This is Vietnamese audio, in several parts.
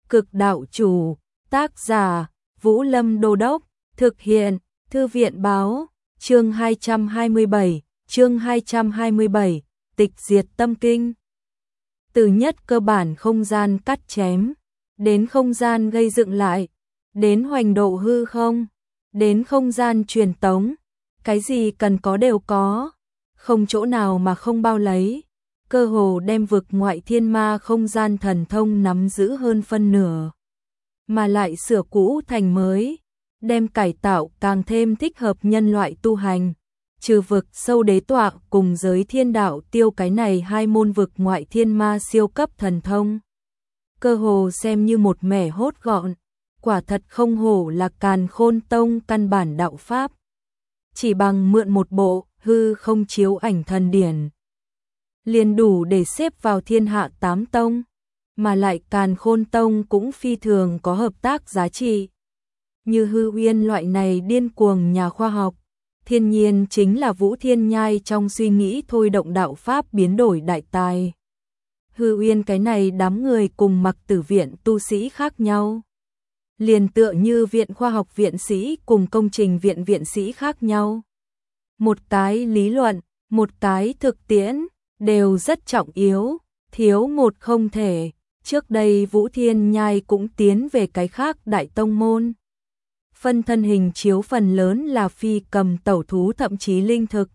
Cực đạo chủ, tác giả, Vũ Lâm Đô Đốc, thực hiện, Thư viện báo, chương 227, tịch diệt tâm kinh. Từ nhất cơ bản không gian cắt chém, đến không gian gây dựng lại, đến hoành độ hư không, đến không gian truyền tống, cái gì cần có đều có, không chỗ nào mà không bao lấy, cơ hồ đem vực ngoại thiên ma không gian thần thông nắm giữ hơn phân nửa, mà lại sửa cũ thành mới, đem cải tạo càng thêm thích hợp nhân loại tu hành. Trừ vực sâu đế tọa cùng giới thiên đạo tiêu cái này hai môn vực ngoại thiên ma siêu cấp thần thông. Cơ hồ xem như một mẻ hốt gọn, quả thật không hổ là Càn Khôn Tông căn bản đạo pháp. Chỉ bằng mượn một bộ hư không chiếu ảnh thần điển, liền đủ để xếp vào thiên hạ 8 tông, mà lại Càn Khôn Tông cũng phi thường có hợp tác giá trị. Như Hư Uyên loại này điên cuồng nhà khoa học, thiên nhiên chính là Vũ Thiên Nhai trong suy nghĩ thôi động đạo pháp biến đổi đại tài. Hư Uyên cái này đám người cùng Mặc Tử viện tu sĩ khác nhau, liền tựa như viện khoa học viện sĩ cùng công trình viện viện sĩ khác nhau. Một cái lý luận, một cái thực tiễn, đều rất trọng yếu, thiếu một không thể. Trước đây Vũ Thiên Nhai cũng tiến về cái khác đại tông môn. Phân thân hình chiếu phần lớn là phi cầm tẩu thú thậm chí linh thực.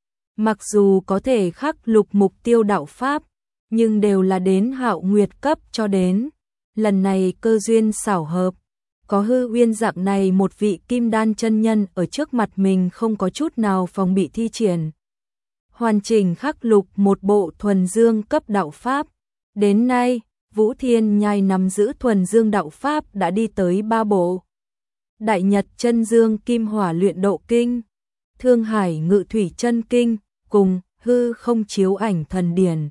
Mặc dù có thể khắc lục mục tiêu đạo pháp, nhưng đều là đến Hạo Nguyệt cấp cho đến. Lần này cơ duyên xảo hợp, có Hư Uyên dạng này một vị kim đan chân nhân ở trước mặt mình không có chút nào phòng bị thi triển. Hoàn chỉnh khắc lục một bộ thuần dương cấp đạo pháp. Đến nay, Vũ Thiên Nhai nắm giữ thuần dương đạo pháp đã đi tới 3 bộ. Đại Nhật Chân Dương Kim Hỏa Luyện Độ Kinh, Thương Hải Ngự Thủy Chân Kinh, cùng Hư Không Chiếu Ảnh Thần Điển.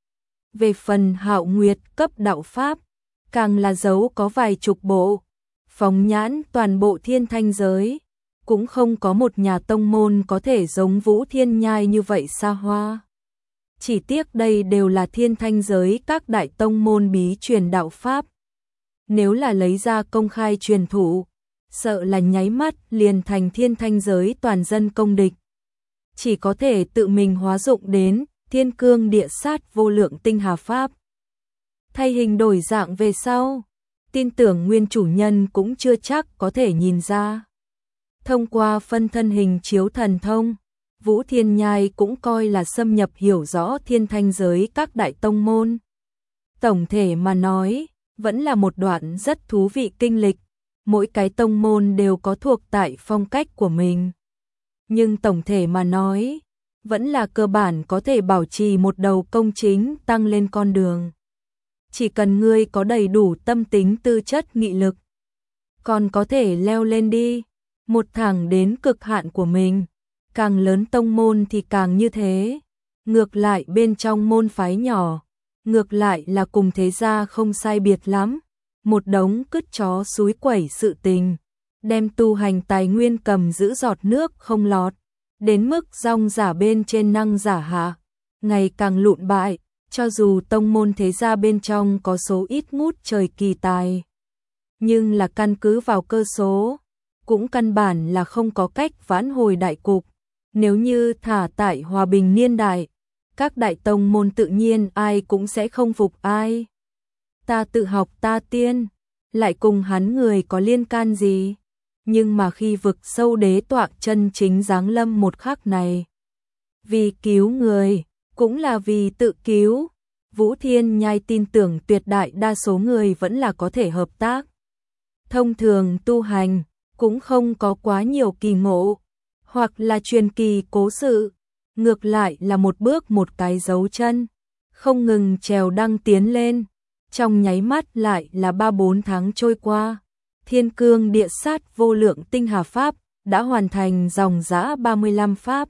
Về phần Hạo Nguyệt cấp đạo pháp, càng là dấu có vài chục bộ, phóng nhãn toàn bộ thiên thanh giới, cũng không có một nhà tông môn có thể giống Vũ Thiên Nhai như vậy xa hoa. Chỉ tiếc đây đều là thiên thanh giới các đại tông môn bí truyền đạo pháp. Nếu là lấy ra công khai truyền thụ, sợ là nháy mắt liền thành thiên thanh giới toàn dân công địch. Chỉ có thể tự mình hóa dụng đến thiên cương địa sát vô lượng tinh hà pháp. Thay hình đổi dạng về sau, tin tưởng nguyên chủ nhân cũng chưa chắc có thể nhìn ra. Thông qua phân thân hình chiếu thần thông, Vũ Thiên Nhai cũng coi là xâm nhập hiểu rõ thiên thanh giới các đại tông môn. Tổng thể mà nói, vẫn là một đoạn rất thú vị kinh lịch. Mỗi cái tông môn đều có thuộc tại phong cách của mình. Nhưng tổng thể mà nói, vẫn là cơ bản có thể bảo trì một đầu công chính tăng lên con đường. Chỉ cần ngươi có đầy đủ tâm tính tư chất nghị lực, còn có thể leo lên đi, một thẳng đến cực hạn của mình. Càng lớn tông môn thì càng như thế. Ngược lại bên trong môn phái nhỏ, ngược lại là cùng thế gia không sai biệt lắm. Một đống cứt chó xúi quẩy sự tình, đem tu hành tài nguyên cầm giữ giọt nước không lọt, đến mức rong giả bên trên năng giả hạ, ngày càng lụn bại, cho dù tông môn thế gia bên trong có số ít ngút trời kỳ tài. Nhưng là căn cứ vào cơ số, cũng căn bản là không có cách vãn hồi đại cục. Nếu như thả tại hòa bình niên đại, các đại tông môn tự nhiên ai cũng sẽ không phục ai. Ta tự học ta tiên, lại cùng hắn người có liên can gì? Nhưng mà khi vực sâu đế tọa chân chính giáng lâm một khắc này, vì cứu người, cũng là vì tự cứu, Vũ Thiên Nhai tin tưởng tuyệt đại đa số người vẫn là có thể hợp tác. Thông thường tu hành, cũng không có quá nhiều kỳ ngộ, hoặc là truyền kỳ cố sự, ngược lại là một bước một cái dấu chân, không ngừng trèo đăng tiến lên. Trong nháy mắt lại là 3-4 tháng trôi qua, thiên cương địa sát vô lượng tinh hà pháp đã hoàn thành dòng dã 35 pháp.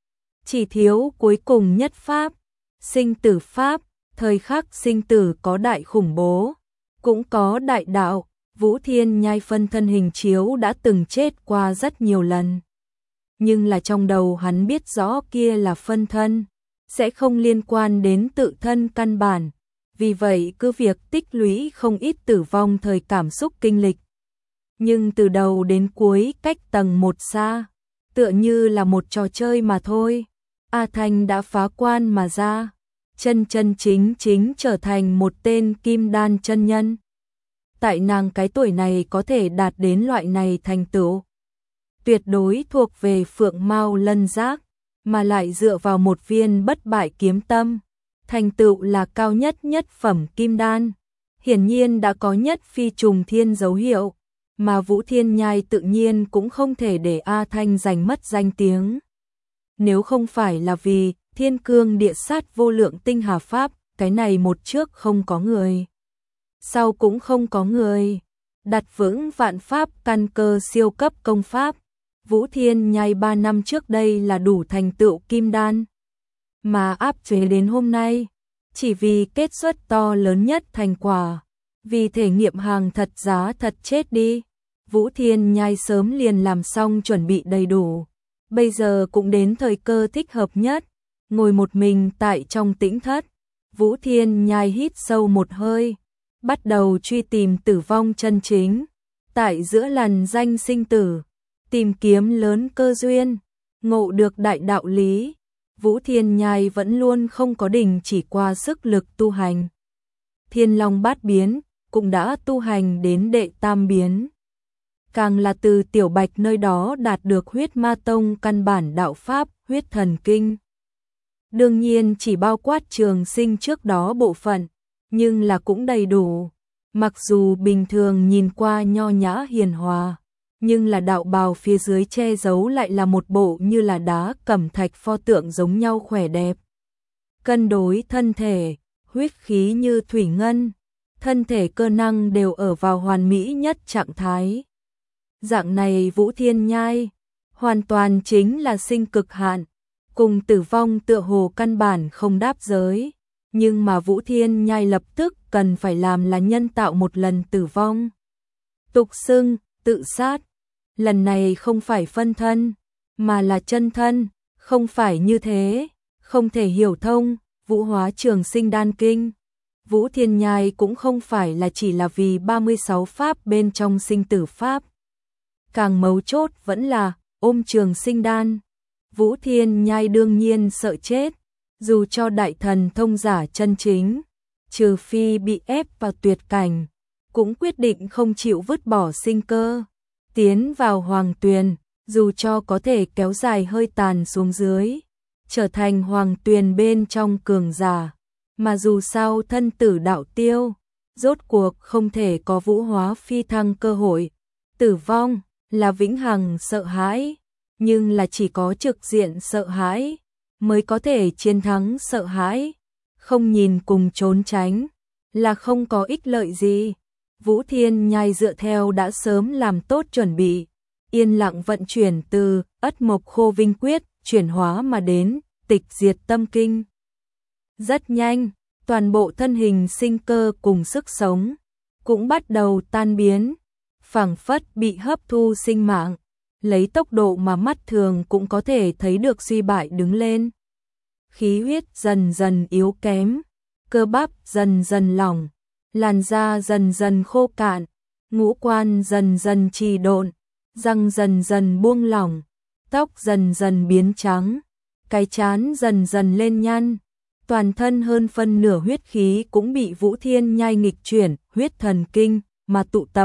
Chỉ thiếu cuối cùng nhất pháp, sinh tử pháp, thời khắc sinh tử có đại khủng bố, cũng có đại đạo. Vũ Thiên Nhai phân thân hình chiếu đã từng chết qua rất nhiều lần. Nhưng là trong đầu hắn biết rõ kia là phân thân, sẽ không liên quan đến tự thân căn bản. vì vậy cứ việc tích lũy không ít tử vong thời cảm xúc kinh lịch. Nhưng từ đầu đến cuối cách tầng 1 xa, tựa như là một trò chơi mà thôi. A Thanh đã phá quan mà ra, chân chính trở thành một tên kim đan chân nhân. Tại nàng cái tuổi này có thể đạt đến loại này thành tựu, tuyệt đối thuộc về phượng mao lân giác, mà lại dựa vào một viên bất bại kiếm tâm, thành tựu là cao nhất phẩm kim đan, hiển nhiên đã có nhất phi trùng thiên dấu hiệu, mà Vũ Thiên Nhai tự nhiên cũng không thể để A Thanh giành mất danh tiếng. Nếu không phải là vì Thiên Cương Địa Sát vô lượng tinh hà pháp, cái này một trước không có người, sau cũng không có người, đặt vững vạn pháp căn cơ siêu cấp công pháp. Vũ Thiên Nhai 3 năm trước đây là đủ thành tựu kim đan, mà áp chế đến hôm nay, chỉ vì kết xuất to lớn nhất thành quả, vì thể nghiệm hàng thật giá thật chết đi. Vũ Thiên Nhai sớm liền làm xong chuẩn bị đầy đủ, bây giờ cũng đến thời cơ thích hợp nhất, ngồi một mình tại trong tĩnh thất, Vũ Thiên Nhai hít sâu một hơi, bắt đầu truy tìm tử vong chân chính, tại giữa lằn danh sinh tử, tìm kiếm lớn cơ duyên, ngộ được đại đạo lý. Vũ Thiên Nhai vẫn luôn không có đình chỉ qua sức lực tu hành. Thiên Long Bát Biến cũng đã tu hành đến đệ tam biến. Càng là từ Tiểu Bạch nơi đó đạt được huyết ma tông căn bản đạo pháp, huyết thần kinh. Đương nhiên chỉ bao quát Trường Sinh trước đó bộ phận, nhưng là cũng đầy đủ. Mặc dù bình thường nhìn qua nho nhã hiền hòa, nhưng là đạo bào phía dưới che giấu lại là một bộ như là đá cẩm thạch pho tượng giống nhau khỏe đẹp. Cân đối thân thể, huyết khí như thủy ngân, thân thể cơ năng đều ở vào hoàn mỹ nhất trạng thái. Dạng này Vũ Thiên Nhai, hoàn toàn chính là sinh cực hạn, cùng tử vong tựa hồ căn bản không đáp giới, nhưng mà Vũ Thiên Nhai lập tức cần phải làm là nhân tạo một lần tử vong. Tục xưng, tự sát, lần này không phải phân thân, mà là chân thân, không phải như thế, không thể hiểu thông, Vũ Hóa Trường Sinh Đan Kinh. Vũ Thiên Nhai cũng không phải là chỉ là vì 36 pháp bên trong sinh tử pháp. Càng mấu chốt vẫn là ôm Trường Sinh Đan. Vũ Thiên Nhai đương nhiên sợ chết, dù cho đại thần thông giả chân chính, trừ phi bị ép vào tuyệt cảnh, cũng quyết định không chịu vứt bỏ sinh cơ, tiến vào hoàng tuyền, dù cho có thể kéo dài hơi tàn xuống dưới, trở thành hoàng tuyền bên trong cường giả, mà dù sao thân tử đạo tiêu, rốt cuộc không thể có vũ hóa phi thăng cơ hội. Tử vong là vĩnh hằng sợ hãi, nhưng là chỉ có trực diện sợ hãi mới có thể chiến thắng sợ hãi, không nhìn cùng trốn tránh là không có ích lợi gì. Vũ Thiên Nhai dựa theo đã sớm làm tốt chuẩn bị, yên lặng vận chuyển từ Ất Mộc Khô Vinh Quyết chuyển hóa mà đến Tịch Diệt Tâm Kinh. Rất nhanh, toàn bộ thân hình sinh cơ cùng sức sống cũng bắt đầu tan biến, phảng phất bị hấp thu sinh mạng, lấy tốc độ mà mắt thường cũng có thể thấy được suy bại đứng lên. Khí huyết dần dần yếu kém, cơ bắp dần dần lỏng, làn da dần dần khô cạn, ngũ quan dần dần trì độn, răng dần dần buông lỏng, tóc dần dần biến trắng, cái trán dần dần lên nhăn, toàn thân hơn phân nửa huyết khí cũng bị Vũ Thiên Nhai nghịch chuyển, huyết thần kinh mà tụ tập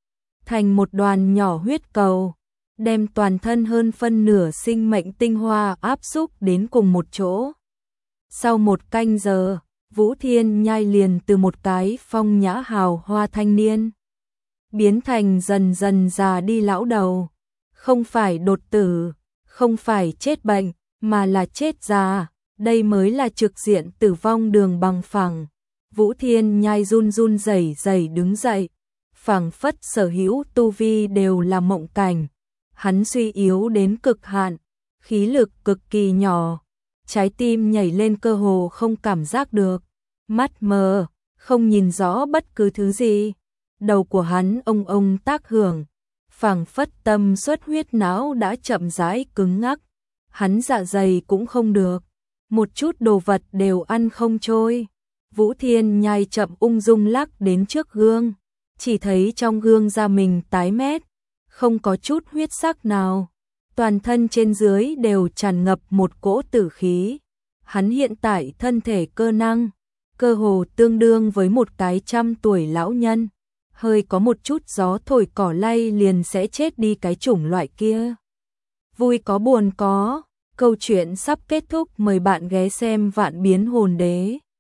thành một đoàn nhỏ huyết cầu, đem toàn thân hơn phân nửa sinh mệnh tinh hoa áp xúc đến cùng một chỗ. Sau một canh giờ, Vũ Thiên Nhai liền từ một cái phong nhã hào hoa thanh niên biến thành dần dần già đi lão đầu, không phải đột tử, không phải chết bệnh, mà là chết già, đây mới là trực diện tử vong đường bằng phẳng. Vũ Thiên Nhai run run rẩy rẩy đứng dậy, phảng phất sở hữu tu vi đều là mộng cảnh, hắn suy yếu đến cực hạn, khí lực cực kỳ nhỏ, trái tim nhảy lên cơ hồ không cảm giác được, mắt mờ, không nhìn rõ bất cứ thứ gì. Đầu của hắn ông tác hưởng, phảng phất tâm xuất huyết não đã chậm rãi cứng ngắc, hắn dạ dày cũng không được, một chút đồ vật đều ăn không trôi. Vũ Thiên Nhai chậm ung dung lắc đến trước gương, chỉ thấy trong gương da mình tái mét, không có chút huyết sắc nào, toàn thân trên dưới đều tràn ngập một cỗ tử khí. Hắn hiện tại thân thể cơ năng, cơ hồ tương đương với một cái 100 tuổi lão nhân, hơi có một chút gió thổi cỏ lay liền sẽ chết đi cái chủng loại kia. Vui có buồn có, câu chuyện sắp kết thúc, mời bạn ghé xem Vạn Biến Hồn Đế.